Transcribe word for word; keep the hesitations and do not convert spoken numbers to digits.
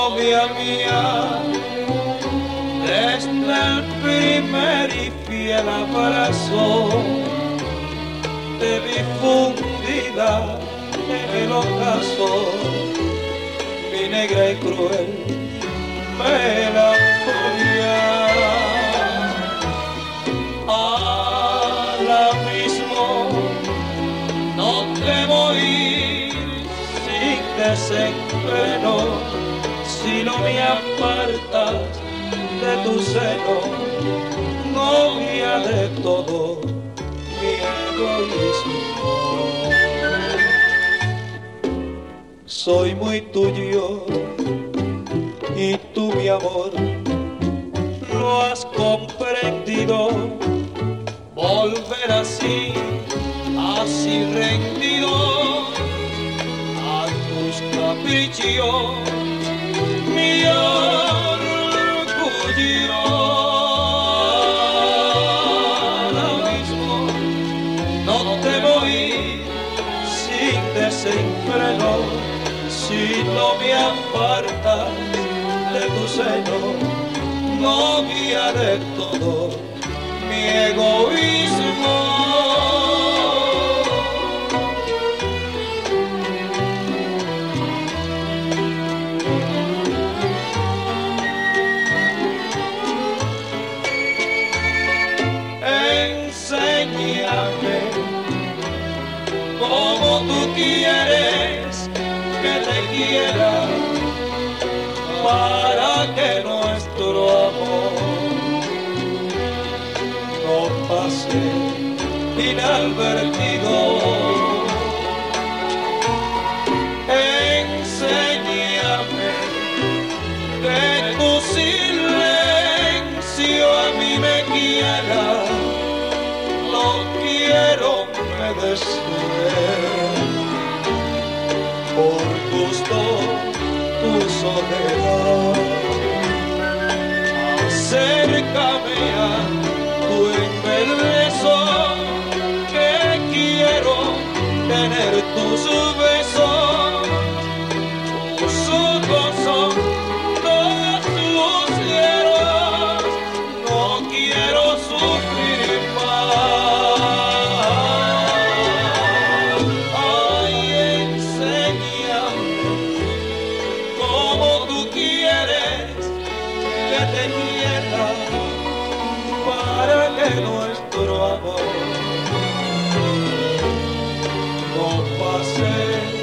novia mía, desde el primer y fiel abrazo, te vi fundida en el ocaso, mi negra y cruel melancolía. Ahora mismo no temo ir sin desenfreno, si no me apartas de tu seno, novia de todo mi egoísmo. Soy muy tuyo y tú, mi amor, lo has comprendido. Volver así, así rendido a tus caprichos, mi orgullo. Ahora mismo no temo ir sin desenfreno, si no me apartas de tu seno, novia de todo mi egoísmo. Enséñame como tú quieres que te quiera, para que nuestro amor no pase inadvertido. Enséñame que tu silencio a mí me quiera, lo quiero, me deseo, por gusto tu soledad. Acércame a tu beso, que quiero tener tus besos. Tus ojos son todos lucieros, no quiero sufrir más. Ay, enséñame como tú quieres que te quiera, para que nuestro amor no pase